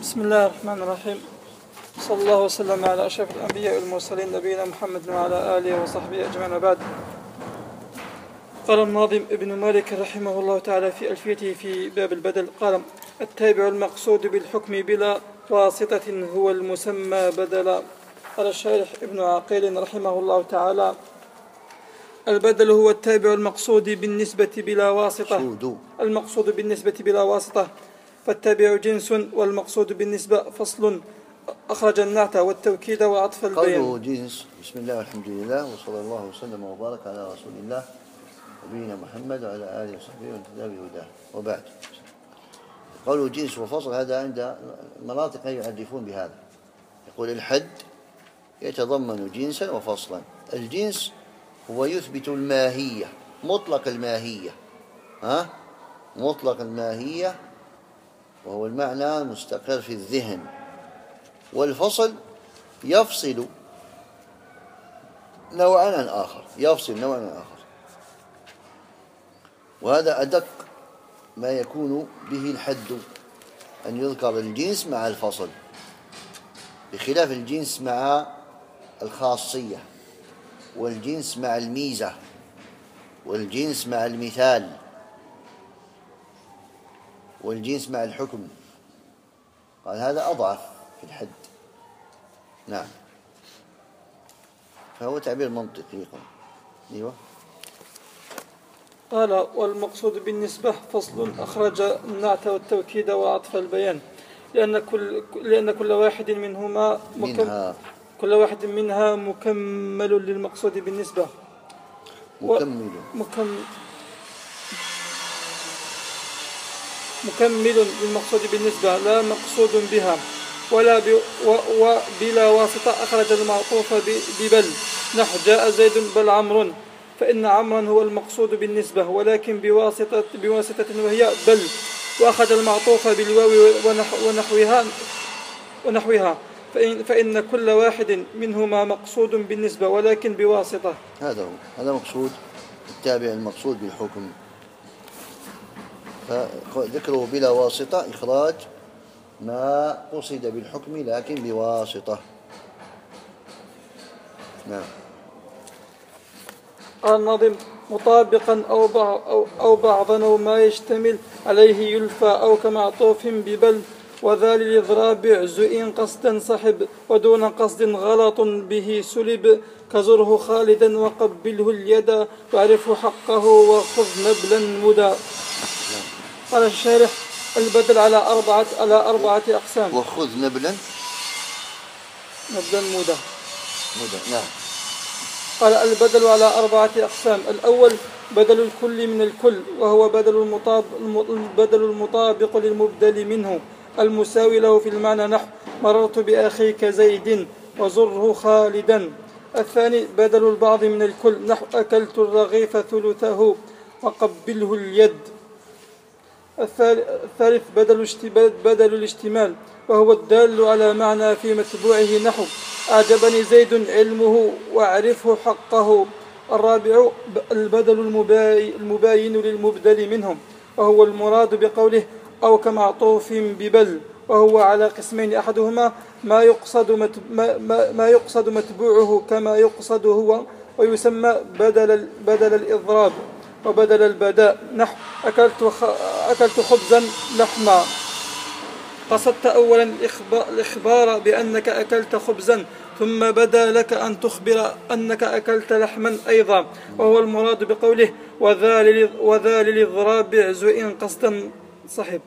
بسم الله الرحمن الرحيم. صلى الله وسلم على أشرف الأنبياء والمرسلين نبينا محمد وعلى آله وصحبه أجمعين. وبعد. قال الناظم ابن مالك رحمه الله تعالى في ألفيته في باب البدل، قال: التابع المقصود بالحكم بلا واسطة هو المسمى بدلا. قال الشارح ابن عقيل رحمه الله تعالى: البدل هو التابع المقصود بالنسبة بلا واسطة. المقصود بالنسبة بلا واسطة، فالتابع جنس والمقصود بالنسبة فصل، أخرج النعت والتوكيد وعطف البيان. قوله جنس. بسم الله والحمد لله وصلى الله وسلم وبارك على رسول الله نبينا محمد وعلى آله وصحبه ومن تبعهم بهداه، وبعد. قوله جنس وفصل هذا عند مناطق يعرفون بهذا، يقول الحد يتضمن جنسا وفصلا. الجنس هو يثبت الماهية، مطلق الماهية، مطلق الماهية، وهو المعنى المستقر في الذهن. والفصل يفصل نوعا عن آخر، وهذا أدق ما يكون به الحد، أن يذكر الجنس مع الفصل، بخلاف الجنس مع الخاصية، والجنس مع الميزة، والجنس مع المثال، والجنس مع الحكم. قال هذا أضعف في الحد. نعم، فهو تعبير منطقي. أيوة. قال: والمقصود بالنسبة فصل، أخرج النعت والتوكيد وعطف البيان، لأن كل واحد منها مكمل للمقصود بالنسبة. مكمل للمقصود بالنسبة، لا مقصود بها وبلا واسطة. أخرج المعطوف ببل، نحو جاء زيد بل عمرو، فإن عمرا هو المقصود بالنسبة ولكن بواسطة وهي بل. وأخرج المعطوف بالواو ونحوها فإن كل واحد منهما مقصود بالنسبة ولكن بواسطة. هذا مقصود التابع المقصود بالحكم. فذكره بلا واسطة إخراج ما قصد بالحكم لكن بواسطة. نعم. قال الناظم: مطابقا أو بعضا أو ما يشتمل عليه يلفى، أو كمعطوف ببل، وذال الإضراب عزء قصدا صحب، ودون قصد غلط به سلب، كزره خالدا وقبله اليد، واعرفه حقه وخذ نبلا مدى. قال الشارح: البدل على أربعة أقسام. وخذ نبلا مدى. نعم. قال: البدل على أربعة أقسام. الأول بدل الكل من الكل، وهو بدل المطابق للمبدل منه، المساوي له في المعنى، نحو مررت بأخيك زيد وزره خالدا. الثاني بدل البعض من الكل، نحو أكلت الرغيف ثلثه وقبله اليد. الثالث بدل الاشتمال، وهو الدال على معنى في متبوعه، نحو أعجبني زيد علمه واعرفه حقه. الرابع البدل المباين للمبدل منهم، وهو المراد بقوله أو كمعطوف ببل، وهو على قسمين: أحدهما ما يقصد متبوعه كما يقصد هو، ويسمى بدل الإضراب وبدل البداء، نحو أكلت خبزا لحما. قصدت أولا الإخبار بأنك أكلت خبزا، ثم بدا لك أن تخبر أنك أكلت لحما أيضا، وهو المراد بقوله وذال الإضراب عزء قصدا صحب.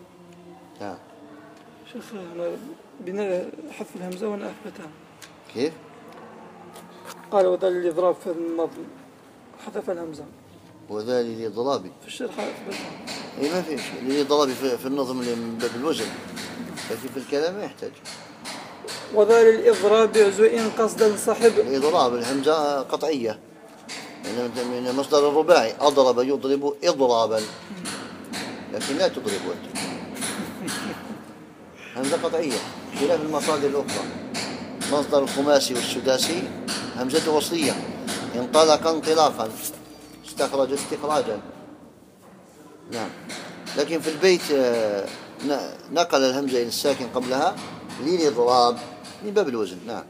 شوف بنا حذف الهمزة وأنا أثبتها. كيف؟ قال وذال الإضراب في النظم حذف الهمزة، وذال الإضراب في الشرح أثبتها. إيه ما في شيء. الإضراب في النظم بالوزن، لكن في الكلام ما يحتاج. وذال الإضراب عزء قصدا صحب. الإضراب الهمزة قطعية من مصدر الرباعي، أضرب يضرب إضرابا، لكن لا تضرب أنت. همزة قطعية خلاف المصادر الأخرى. مصدر الخماسي والسداسي همزة وصلية، انطلق انطلاقا، استخرج استخراجا. نعم. لكن في البيت نقل الهمزة إلى الساكن قبلها للإضراب من باب الوزن. نعم.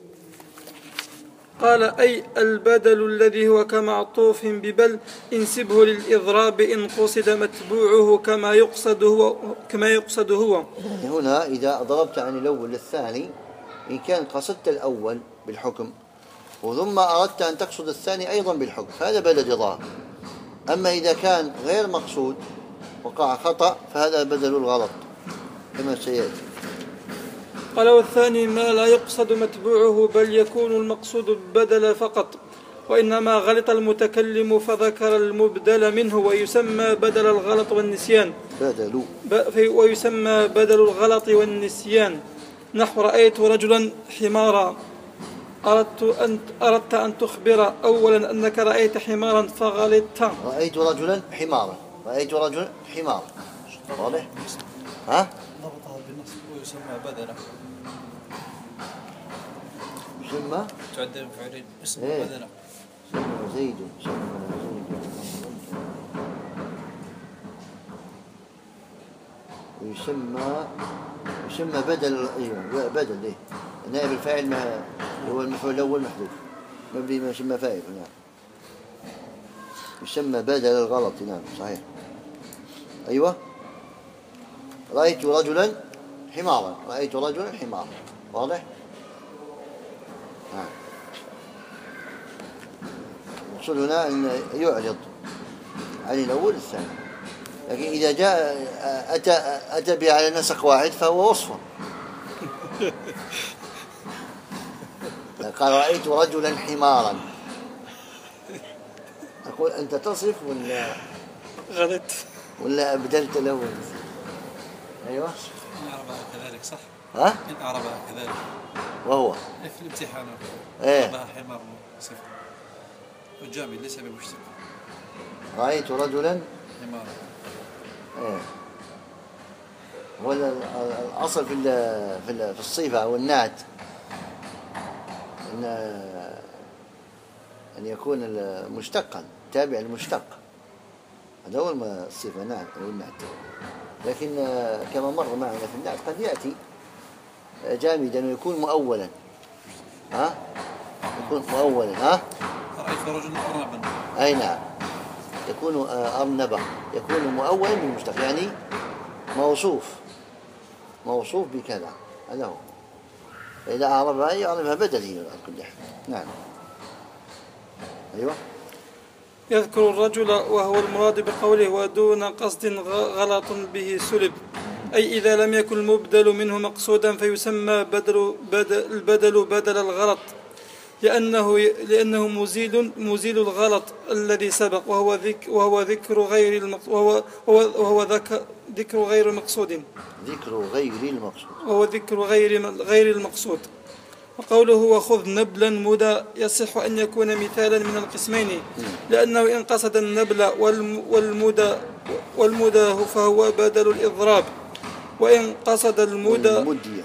قال أي البدل الذي هو كمعطوف ببل انسبه للإضراب إن قصد متبوعه كما يقصد هو. يعني هنا إذا ضربت عن الأول للثاني إن كان قصدت الأول بالحكم وثم أردت أن تقصد الثاني أيضا بالحكم فهذا بدل إضراب. أما إذا كان غير مقصود وقع خطأ فهذا بدل الغلط كما سيأتي. قال والثاني ما لا يقصد متبوعه بل يكون المقصود البدل فقط وإنما غلط المتكلم فذكر المبدل منه ويسمى بدل الغلط والنسيان ويسمى بدل الغلط والنسيان. نحو رأيت رجلا حمارا أردت أن تخبر أولا أنك رأيت حمارا فغلطت. رأيت رجلا حمارا واضح؟ ها؟ ضبطها بالنصب ويسمى بدلا. يسمى تعد من فعلين اسم بدلا. زيد ويسمى بدل. ايوه بدل ايه نائب الفاعل هو المفعول الاول محذوف مبني ما يسمى فاعل. نعم يسمى بدل الغلط. نعم صحيح. ايوه رأيت رجلا حمارا واضح. المقصود هنا أن يعرض عن الأول الثاني لكن إذا جاء أتى به على نسق واحد فهو وصف. قال رأيت رجلا حمارا أقول أنت تصف ولا غلط ولا أبدلت له؟ أيوة إن أعربها كذلك صح؟ ها؟ إن أعربها كذلك وهو في الامتحان أعربها حمار صفر والجامع ليس بمشتق. رأيت رجلا حمارا. هو الأصل في الصفة أو النعت أن يكون مشتقا تابع المشتق هذا هو الصفة نعم أو النعت. لكن كما مر معنا في النعت قد يأتي جامدا ويكون مؤولا. يكون مؤولا. رأيت رجلا أرنبا. أي نعم يكون أرنبا يكون مؤولا بالمشتق يعني موصوف بكذا هذا هو. فإذا أعربها بدلي على كل حال. نعم. أيوة يذكر الرجل وهو المراد بقوله ودون قصد غلط به سلب أي إذا لم يكن المبدل منه مقصودا فيسمى البدل بدل الغلط لأنه مزيل الغلط الذي سبق وهو ذكر غير المقصود. وهو ذكر غير المقصود. وقوله وخذ نبلا مدى يصح أن يكون مثالا من القسمين لأنه إن قصد النبل والمدى فهو بدل الإضراب وإن قصد المدية.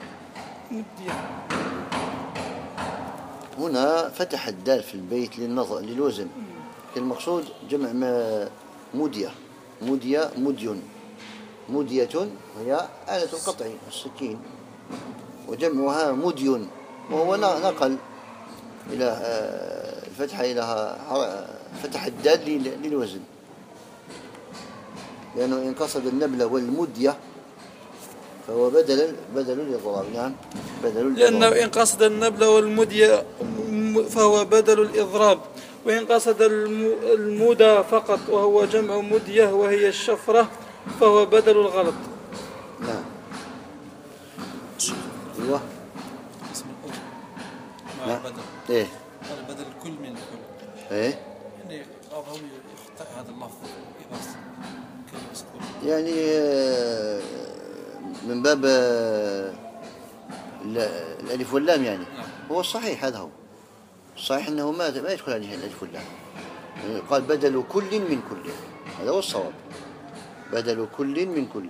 هنا فتح الدال في البيت للوزن. المقصود جمع مدية هي آلة القطع السكين وجمعها مدي وهو نقل إلى فتح الدال للوزن لأنه إن قصد النبل والمدية فهو بدل الإضراب. نعم لأنه إن قصد النبل والمدية فهو بدل الإضراب وإن قصد المدى فقط وهو جمع مدية وهي الشفرة فهو بدل الغلط. نعم. أيوة اسم الأول مع بدل. إيه هذا بدل كل من كل. إيه يعني بعضهم يخطئ هذا اللفظ يعني من باب الألف واللام يعني. هو الصحيح هذا هو الصحيح أنه ما يدخل عليه الألف واللام. قال بدل كل من كل هذا هو الصواب. بدل كل من كل.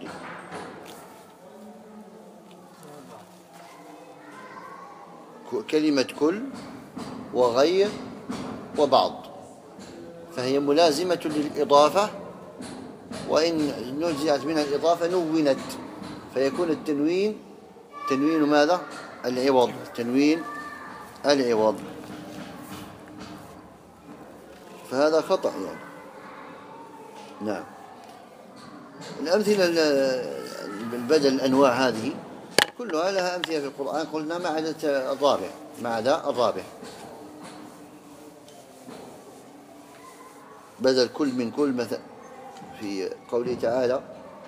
كلمة كل وغير وبعض فهي ملازمة للإضافة وإن نزعت منها الإضافة نونت، فيكون التنوين تنوين ماذا؟ العوض، تنوين العوض. فهذا خطأ يعني. نعم. الأمثلة البدل الأنواع هذه كلها لها أمثلة في القرآن، قلنا ما عدا الرابع، ما عدا الرابع. بدل كل من كل، مثل في قوله تعالى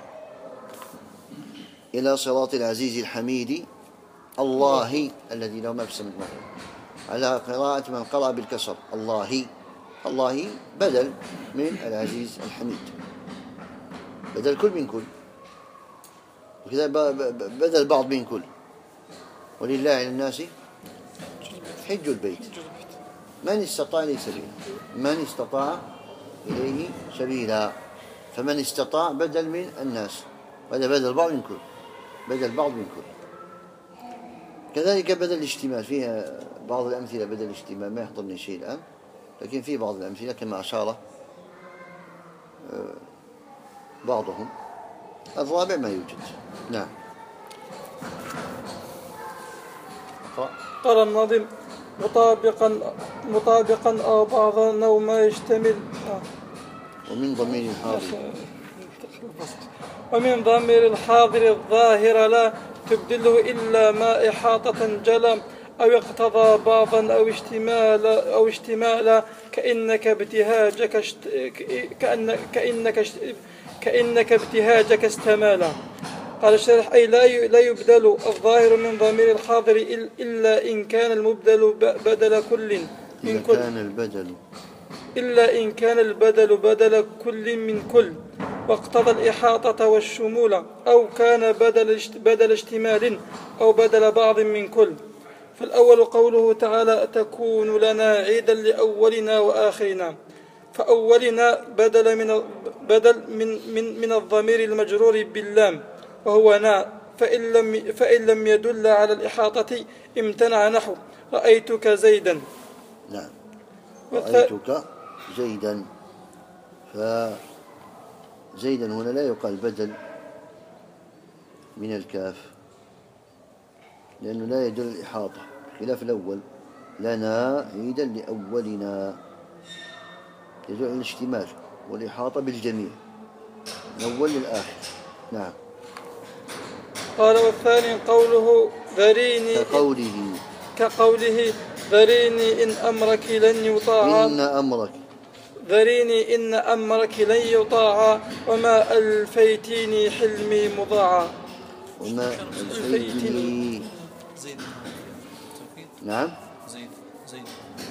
إلى صراط العزيز الحميد الله الذي له ما في السماوات والأرض، على قراءة من قرأ بالكسر الله. الله بدل من العزيز الحميد، بدل كل من كل، وكذا بدل بعض من كل. ولله على الناس حج البيت من استطاع إليه سبيلا، من استطاع إليه سبيلا. فمن استطاع بدل من الناس، هذا بدل بعض من كل، بدل بعض من كل. كذلك بدل الاشتمال، فيها بعض الأمثلة بدل الاشتمال، ما يحضرني شيء الآن، لكن في بعض الأمثلة كما أشار بعضهم. الرابع ما يوجد. نعم. قال الناظم مطابقا أو بعضا أو ما يشتمل. ومن ضمير الحاضر، ومن ضمير الحاضر الظاهر لا تبدله إلا ما إحاطة جلم، أو اقتضى بعضا أو اشتمالا كأنك ابتهاجك استمالا. قال الشارح أي لا يبدل الظاهر من ضمير الحاضر إلا إن كان المبدل بدل كل من كل، إلا إن كان البدل بدل كل من كل، واقتضى الإحاطة والشمول، أو كان بدل اشتمال أو بدل بعض من كل. فالأول قوله تعالى تكون لنا عيدا لأولنا وآخرنا، فأولنا بدل من الضمير المجرور باللام وهو نا، فإن لم يدل على الإحاطة امتنع، نحو رأيتك زيدا. نعم، رأيتك زيدا. فزيدا هنا لا يقال بدل من الكاف، لأنه لا يدل الإحاطة، خلاف الأول لنا عيدا لأولنا يدل على الاشتمال والإحاطة بالجميع، الأول للآخر. نعم. قال والثاني قوله ذريني كقوله ذريني إن أمرك لن يطاع، ذريني إن أمرك لن يطاع، وما ألفيتني حلمي مضاعا. وما ألفيتني. نعم. زيد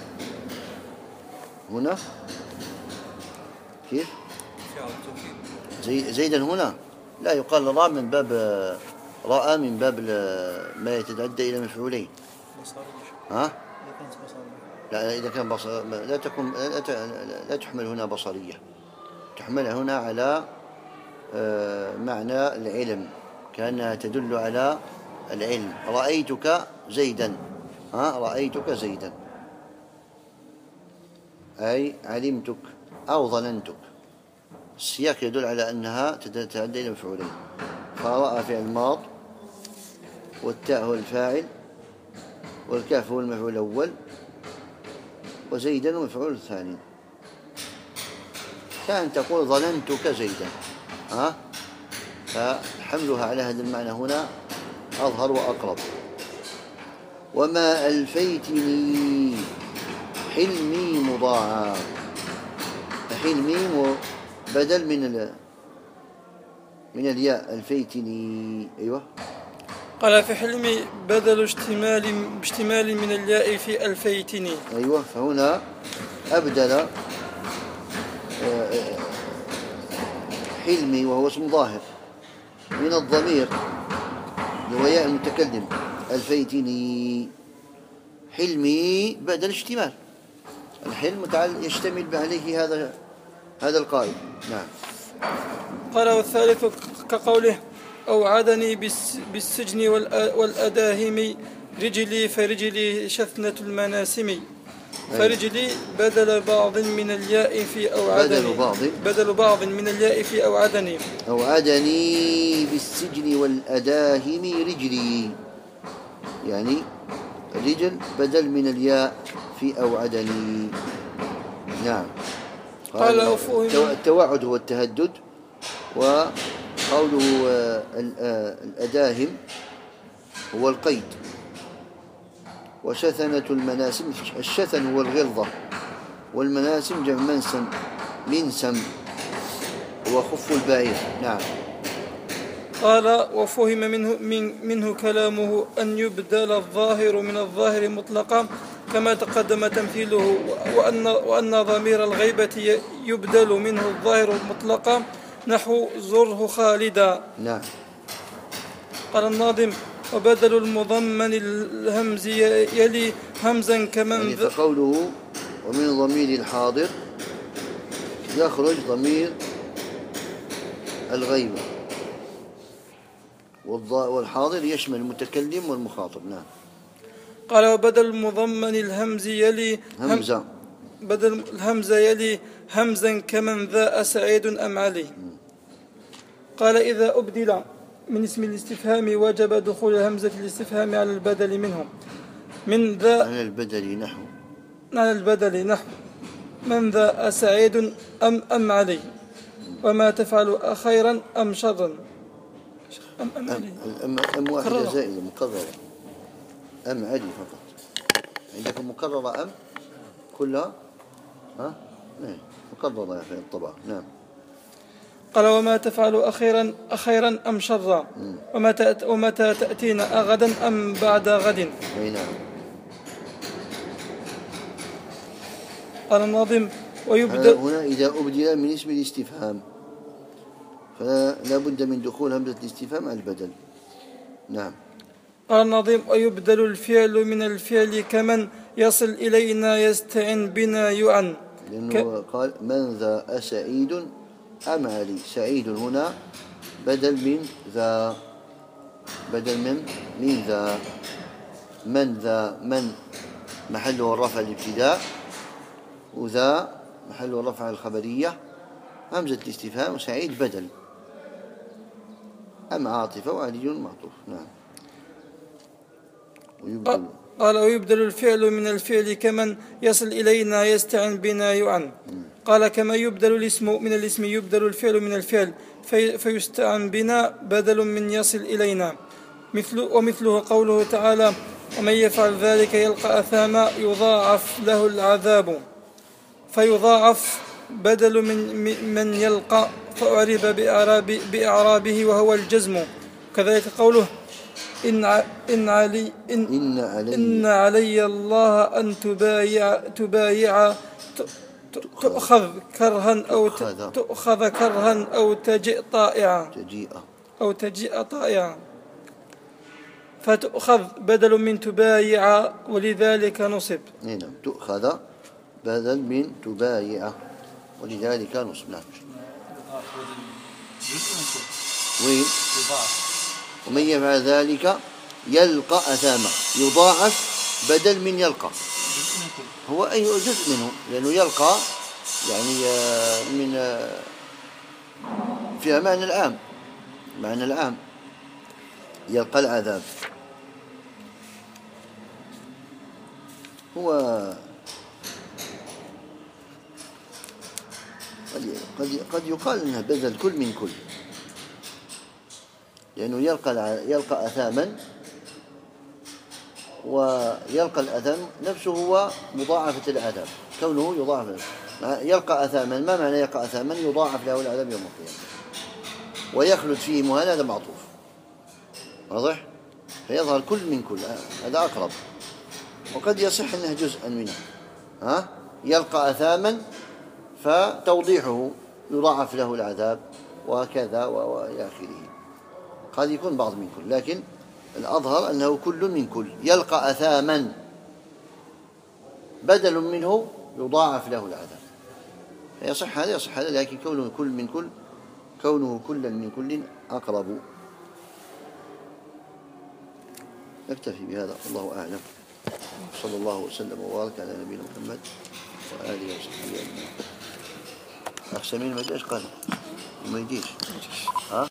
هنا كيف؟ زيدا هنا لا يقال راء من باب راء من باب ما يتعدى إلى مفعولين. ها؟ لا، إذا كان لا تكون لا تحمل هنا بصرية، تحمل هنا على معنى العلم، كأنها تدل على العلم. رأيتك زيدا، رأيتك زيدا أي علمتك أو ظننتك. السياق يدل على أنها تتعدى إلى مفعولين، فرأى فعل ماض، والتاء هو الفاعل، والكاف هو المفعول الأول، وزيدا مفعول الثاني. كان تقول ظننتك زيدا، فحملها على هذا المعنى هنا أظهر وأقرب. وما ألفيتني حلمي مضاعا، حلمي بدل من الياء، ألفيتني. أيوة. قال في حلمي بدل اشتمال من الياء في ألفيتني. أيوة، فهنا أبدل حلمي وهو اسم ظاهر من الضمير اللي هو ياء المتكلم، ألفيتني. حلمي بدل اشتمال، الحلم يشتمل عليه هذا القائل. نعم. قال والثالث كقوله أوعدني بالسجن والأداهم رجلي فرجلي شثنة المناسم، فرجلي بدل بعض من الياء في أوعدني بدل بعض من الياء في أوعدني أوعدني بالسجن والأداهم رجلي، يعني رجل بدل من الياء في أوعدني. نعم. قال التوعد هو التهدد، وقوله الأداهم هو القيد. وشثنة المناسم، الشثن هو الغلظة، والمناسم جمع منسم وخف البعير. نعم. قال وفهم منه كلامه أن يبدل الظاهر من الظاهر مطلقا كما تقدم تمثيله، وأن ضمير الغيبة يبدل منه الظاهر مطلقا نحو زره خالدا. نعم. قال الناظم وبدل المضمن الهمز يلي همزا كمن يعني فقوله ومن ضمير الحاضر يخرج ضمير الغيبة، والحاضر يشمل المتكلم والمخاطب. نعم. قال وبدل المضمن الهمز يلي همزة، بدل الهمزة يلي همزا كمن ذا أسعيد أم علي. قال إذا أبدل من اسم الاستفهام وجب دخول همزة الاستفهام على البدل منه من ذا، على البدل نحو من ذا أسعيد أم علي، وما تفعل أخيرا أم شرا. أم واحدة زائدة مكررة، أم علي فقط. عندكم مكررة أم كلها مكررة في الطبع. نعم. قال وما تفعل أخيرا أم شرا، ومتى تأتينا أغدا أم بعد غد. نعم. قال الناظم ويبدأ هنا إذا أبدل من اسم الاستفهام فلا بد من دخول همزة الاستفهام على البدل. نعم. قال الناظم ويبدل الفعل من الفعل كمن يصل إلينا يستعن بنا يعن، لأنه قال من ذا أسعيد أم علي. سعيد هنا بدل من ذا، من ذا. من ذا من محله الرفع الابتداء، وذا محله الرفع الخبرية، همزة الاستفهام، وسعيد بدل، أم عاطفة، وعلي معطوف. نعم. قال ويبدل الفعل من الفعل كمن يصل إلينا يستعن بنا يعن. قال كما يبدل الاسم من الاسم يبدل الفعل من الفعل فيستعن بنا بدل من يصل إلينا. ومثله قوله تعالى ومن يفعل ذلك يلقى أثاما يضاعف له العذاب، فيضاعف بدل من يلقى فأعرب بإعرابه وهو الجزم. كذلك قوله إن علي الله أن تبايع تؤخذ كرها أو تجيء طائعا فتؤخذ بدل من تبايع ولذلك نصب. نعم. تؤخذ بدل من تبايع ولذلك نصب. نعم. وين ومن يفعل ذلك يلقى أثاما يضاعف بدل من يلقى، هو أي جزء منه، لأنه يلقى يعني من فيها معنى العام يلقى العذاب. هو قد يقال انها بدل كل من كل، لأنه يلقى أثاما، ويلقى الأثم نفسه هو مضاعفة العذاب، كونه يضاعف. يلقى أثاما، ما معنى يلقى أثاما؟ يضاعف له العذاب يوم القيامة ويخلد فيه مهانا. هذا معطوف واضح، فيظهر كل من كل، هذا أقرب. وقد يصح أنه جزءا منه، يلقى أثاما فتوضيحه يضاعف له العذاب وكذا وإلى آخره. قد يكون بعض من كل، لكن الأظهر أنه كل من كل. يلقى أثاما بدل منه يضاعف له العذاب، يصح هذا، لكن كونه كل من كل، كونه كلا من كل أقرب. نكتفي بهذا، الله أعلم. صلى الله وسلم وبارك على نبينا محمد وآله وصحبه أجمعين. أخ سمين ما جاش قال ما يجيش ها